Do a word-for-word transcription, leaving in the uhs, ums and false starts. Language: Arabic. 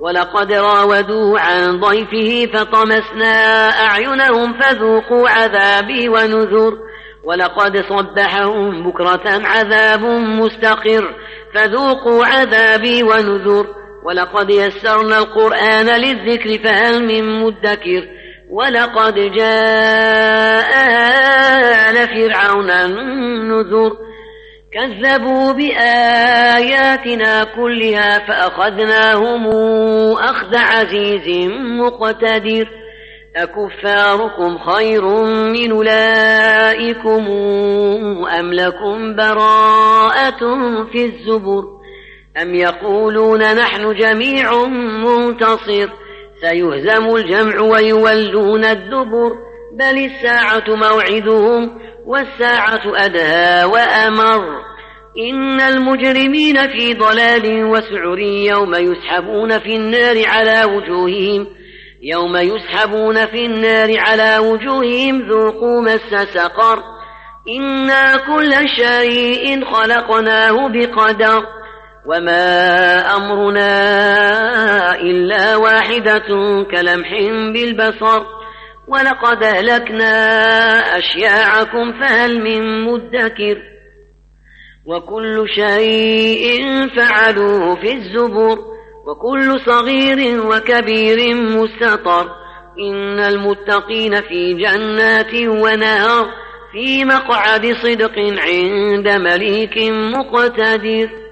ولقد راودوه عن ضيفه فطمسنا أعينهم فذوقوا عذابي ونذر ولقد صبحهم بكرة عذاب مستقر فذوقوا عذابي ونذر ولقد يسرنا القرآن للذكر فهل من مدكر ولقد جاء آل فرعون النذر كذبوا بآياتنا كلها فأخذناهم أخذ عزيز مقتدر أكفاركم خير من أولئكم أم لكم براءة في الزبر أم يقولون نحن جميع منتصر سيهزم الجمع ويولون الدبر بل الساعة موعدهم والساعة أدهى وأمر إن المجرمين في ضلال وسعر يوم يسحبون في النار على وجوههم يوم يسحبون في النار على وجوههم ذوقوا مس سقر إنا كل شيء خلقناه بقدر وما أمرنا إلا واحدة كلمح بالبصر ولقد أهلكنا أشياعكم فهل من مدكر وكل شيء فعلوه في الزبر وكل صغير وكبير مستطر إن المتقين في جنات ونهر في مقعد صدق عند مليك مقتدر.